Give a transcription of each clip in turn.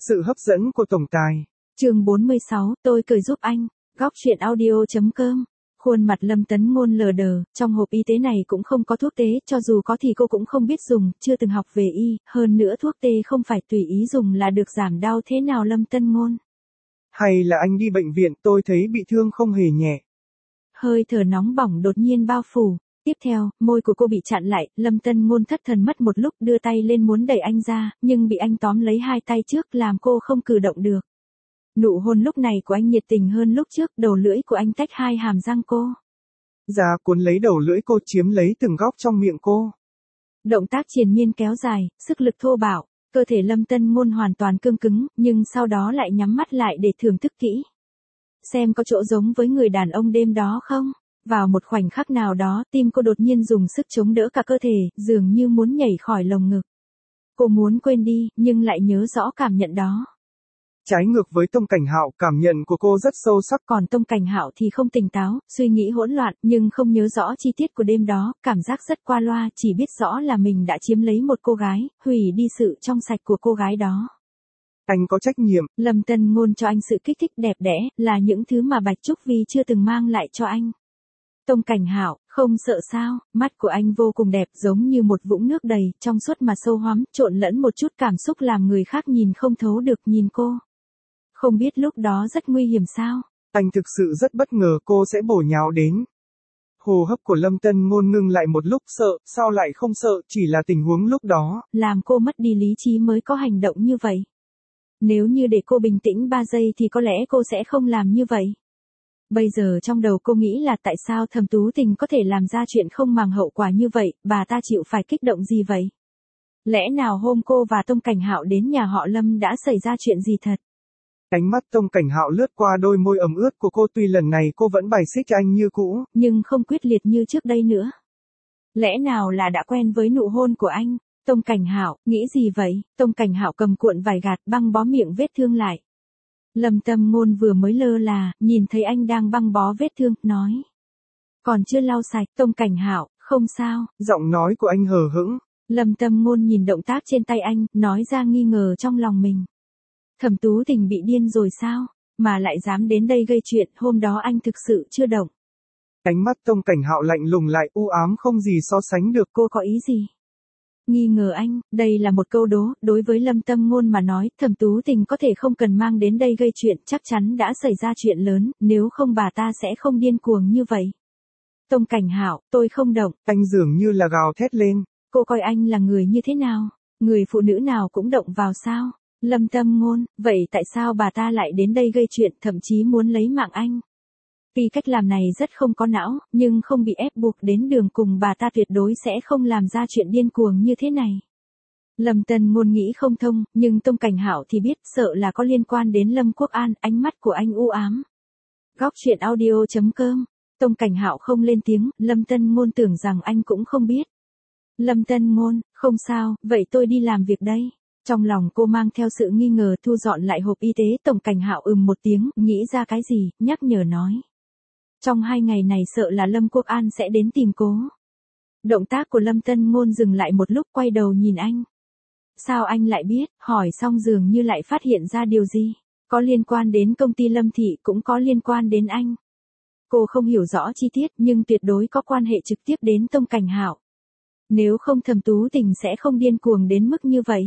Sự hấp dẫn của tổng tài. Chương 46, tôi cười giúp anh. Góc truyện audio.com. Khuôn mặt Lâm Tấn Ngôn lờ đờ, trong hộp y tế này cũng không có thuốc tế, cho dù có thì cô cũng không biết dùng, chưa từng học về y, hơn nữa thuốc tê không phải tùy ý dùng là được giảm đau thế nào Lâm Tấn Ngôn. Hay là anh đi bệnh viện, tôi thấy bị thương không hề nhẹ. Hơi thở nóng bỏng đột nhiên bao phủ. Tiếp theo, môi của cô bị chặn lại, Lâm Tấn Ngôn thất thần mất một lúc đưa tay lên muốn đẩy anh ra, nhưng bị anh tóm lấy hai tay trước làm cô không cử động được. Nụ hôn lúc này của anh nhiệt tình hơn lúc trước, đầu lưỡi của anh tách hai hàm răng cô. Ra cuốn lấy đầu lưỡi cô chiếm lấy từng góc trong miệng cô. Động tác triền miên kéo dài, sức lực thô bạo, cơ thể Lâm Tấn Ngôn hoàn toàn cương cứng, nhưng sau đó lại nhắm mắt lại để thưởng thức kỹ. Xem có chỗ giống với người đàn ông đêm đó không? Vào một khoảnh khắc nào đó, tim cô đột nhiên dùng sức chống đỡ cả cơ thể, dường như muốn nhảy khỏi lồng ngực. Cô muốn quên đi, nhưng lại nhớ rõ cảm nhận đó. Trái ngược với Tông Cảnh Hạo, cảm nhận của cô rất sâu sắc. Còn Tông Cảnh Hạo thì không tỉnh táo, suy nghĩ hỗn loạn, nhưng không nhớ rõ chi tiết của đêm đó, cảm giác rất qua loa, chỉ biết rõ là mình đã chiếm lấy một cô gái, hủy đi sự trong sạch của cô gái đó. Anh có trách nhiệm. Lâm Tấn Ngôn cho anh sự kích thích đẹp đẽ, là những thứ mà Bạch Trúc Vi chưa từng mang lại cho anh. Tông Cảnh Hạo, không sợ sao, mắt của anh vô cùng đẹp, giống như một vũng nước đầy, trong suốt mà sâu hoắm, trộn lẫn một chút cảm xúc làm người khác nhìn không thấu được nhìn cô. Không biết lúc đó rất nguy hiểm sao? Anh thực sự rất bất ngờ cô sẽ bổ nhào đến. Hô hấp của Lâm Tấn Ngôn ngưng lại một lúc, sợ, sao lại không sợ, chỉ là tình huống lúc đó. Làm cô mất đi lý trí mới có hành động như vậy. Nếu như để cô bình tĩnh 3 giây thì có lẽ cô sẽ không làm như vậy. Bây giờ trong đầu cô nghĩ là tại sao Thẩm Tú Tình có thể làm ra chuyện không màng hậu quả như vậy, bà ta chịu phải kích động gì vậy? Lẽ nào hôm cô và Tông Cảnh Hạo đến nhà họ Lâm đã xảy ra chuyện gì thật? Ánh mắt Tông Cảnh Hạo lướt qua đôi môi ẩm ướt của cô, tuy lần này cô vẫn bài xích anh như cũ, nhưng không quyết liệt như trước đây nữa. Lẽ nào là đã quen với nụ hôn của anh? Tông Cảnh Hạo, nghĩ gì vậy? Tông Cảnh Hạo cầm cuộn vải gạt băng bó miệng vết thương lại. Lâm Tấn Ngôn vừa mới lơ là, nhìn thấy anh đang băng bó vết thương, nói. Còn chưa lau sạch, Tông Cảnh Hạo, không sao. Giọng nói của anh hờ hững. Lâm Tấn Ngôn nhìn động tác trên tay anh, nói ra nghi ngờ trong lòng mình. Thẩm Tú Tình bị điên rồi sao? Mà lại dám đến đây gây chuyện, hôm đó anh thực sự chưa động. Ánh mắt Tông Cảnh Hạo lạnh lùng lại, u ám không gì so sánh được. Cô có ý gì? Nghi ngờ anh, đây là một câu đố, đối với Lâm Tấn Ngôn mà nói, Thẩm Tú Tình có thể không cần mang đến đây gây chuyện, chắc chắn đã xảy ra chuyện lớn, nếu không bà ta sẽ không điên cuồng như vậy. Tông Cảnh Hạo, tôi không động. Anh dường như là gào thét lên. Cô coi anh là người như thế nào? Người phụ nữ nào cũng động vào sao? Lâm Tấn Ngôn, vậy tại sao bà ta lại đến đây gây chuyện, thậm chí muốn lấy mạng anh? Vì cách làm này rất không có não, nhưng không bị ép buộc đến đường cùng bà ta tuyệt đối sẽ không làm ra chuyện điên cuồng như thế này. Lâm Tấn Ngôn nghĩ không thông, nhưng Tông Cảnh Hạo thì biết, sợ là có liên quan đến Lâm Quốc An, ánh mắt của anh u ám. Góc truyện audio.com. Tông Cảnh Hạo không lên tiếng, Lâm Tấn Ngôn tưởng rằng anh cũng không biết. Lâm Tấn Ngôn, không sao, vậy tôi đi làm việc đây. Trong lòng cô mang theo sự nghi ngờ, thu dọn lại hộp y tế. Tông Cảnh Hạo một tiếng, nghĩ ra cái gì, nhắc nhở nói. Trong 2 ngày này sợ là Lâm Quốc An sẽ đến tìm cô. Động tác của Lâm Tấn Ngôn dừng lại một lúc, quay đầu nhìn anh. Sao anh lại biết? Hỏi xong dường như lại phát hiện ra điều gì. Có liên quan đến công ty Lâm Thị, cũng có liên quan đến anh. Cô không hiểu rõ chi tiết, nhưng tuyệt đối có quan hệ trực tiếp đến Tông Cảnh Hạo. Nếu không Thẩm Tú Tình sẽ không điên cuồng đến mức như vậy.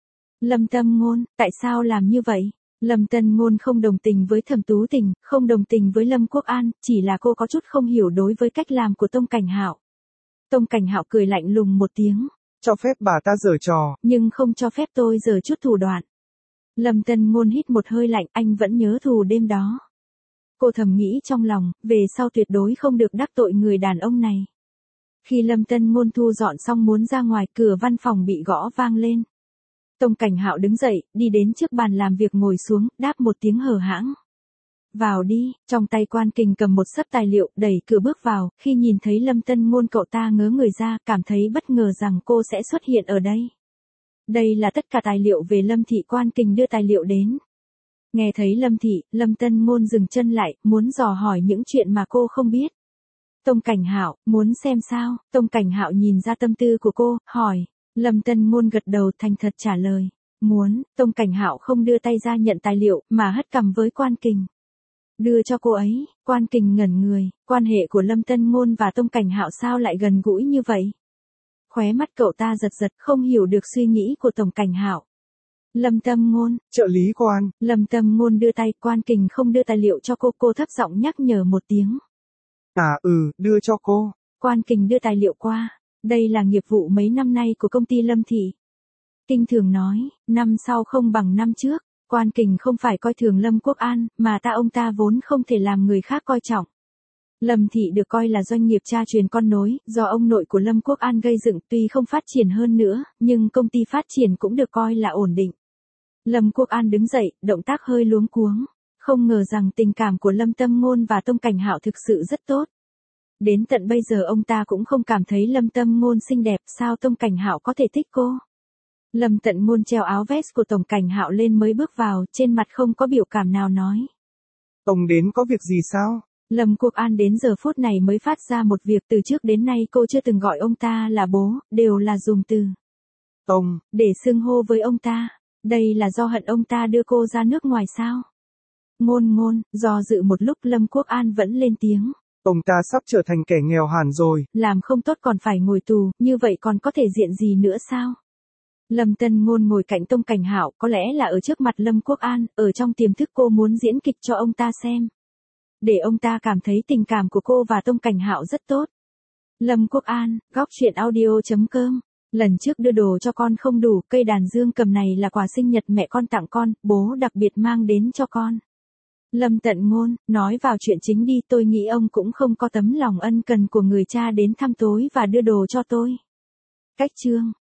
Lâm Tấn Ngôn, tại sao làm như vậy? Lâm Tấn Ngôn không đồng tình với Thẩm Tú Tình, không đồng tình với Lâm Quốc An, chỉ là cô có chút không hiểu đối với cách làm của Tông Cảnh Hạo. Tông Cảnh Hạo cười lạnh lùng một tiếng. Cho phép bà ta giở trò. Nhưng không cho phép tôi giở chút thủ đoạn. Lâm Tấn Ngôn hít một hơi lạnh, anh vẫn nhớ thù đêm đó. Cô thầm nghĩ trong lòng, về sau tuyệt đối không được đắc tội người đàn ông này. Khi Lâm Tấn Ngôn thu dọn xong muốn ra ngoài, cửa văn phòng bị gõ vang lên. Tông Cảnh Hạo đứng dậy, đi đến trước bàn làm việc ngồi xuống, đáp một tiếng hờ hãng. Vào đi, trong tay Quan Kình cầm một xấp tài liệu, đẩy cửa bước vào, khi nhìn thấy Lâm Tấn Ngôn cậu ta ngớ người ra, cảm thấy bất ngờ rằng cô sẽ xuất hiện ở đây. Đây là tất cả tài liệu về Lâm Thị. Quan Kình đưa tài liệu đến. Nghe thấy Lâm Thị, Lâm Tấn Ngôn dừng chân lại, muốn dò hỏi những chuyện mà cô không biết. Tông Cảnh Hạo, muốn xem sao? Tông Cảnh Hạo nhìn ra tâm tư của cô, hỏi. Lâm Tấn Ngôn gật đầu thành thật trả lời. Muốn, Tông Cảnh Hạo không đưa tay ra nhận tài liệu, mà hất cằm với Quan Kình. Đưa cho cô ấy, Quan Kình ngẩn người, quan hệ của Lâm Tân Ngôn và Tông Cảnh Hạo sao lại gần gũi như vậy? Khóe mắt cậu ta giật giật, không hiểu được suy nghĩ của Tổng Cảnh Hạo. Lâm Tâm Ngôn, trợ lý Quan. Lâm Tâm Ngôn đưa tay, Quan Kình không đưa tài liệu cho cô thấp giọng nhắc nhở một tiếng. Đưa cho cô. Quan Kình đưa tài liệu qua, đây là nghiệp vụ mấy năm nay của công ty Lâm Thị. Kinh thường nói, năm sau không bằng năm trước, Quan Kình không phải coi thường Lâm Quốc An, mà ông ta vốn không thể làm người khác coi trọng. Lâm Thị được coi là doanh nghiệp cha truyền con nối, do ông nội của Lâm Quốc An gây dựng, tuy không phát triển hơn nữa, nhưng công ty phát triển cũng được coi là ổn định. Lâm Quốc An đứng dậy, động tác hơi luống cuống, không ngờ rằng tình cảm của Lâm Tâm Ngôn và Tông Cảnh Hạo thực sự rất tốt. Đến tận bây giờ ông ta cũng không cảm thấy Lâm Tâm Ngôn xinh đẹp, sao Tông Cảnh Hạo có thể thích cô. Lâm Tận Ngôn treo áo vest của Tổng Cảnh Hạo lên mới bước vào, trên mặt không có biểu cảm nào nói. Ông đến có việc gì sao? Lâm Quốc An đến giờ phút này mới phát ra một việc, từ trước đến nay cô chưa từng gọi ông ta là bố, đều là dùng từ Ông, để xưng hô với ông ta. Đây là do hận ông ta đưa cô ra nước ngoài sao? Ngôn, do dự một lúc Lâm Quốc An vẫn lên tiếng. ông ta sắp trở thành kẻ nghèo hàn rồi. Làm không tốt còn phải ngồi tù, như vậy còn có thể diện gì nữa sao? Lâm Tân Ngôn ngồi cạnh Tông Cảnh Hạo, có lẽ là ở trước mặt Lâm Quốc An, ở trong tiềm thức cô muốn diễn kịch cho ông ta xem. Để ông ta cảm thấy tình cảm của cô và Tông Cảnh Hạo rất tốt. Lâm Quốc An, góc chuyện audio.com. Lần trước đưa đồ cho con không đủ, cây đàn dương cầm này là quà sinh nhật mẹ con tặng con, bố đặc biệt mang đến cho con. Lâm Tận Ngôn, nói vào chuyện chính đi, tôi nghĩ ông cũng không có tấm lòng ân cần của người cha đến thăm tối và đưa đồ cho tôi. Cách chương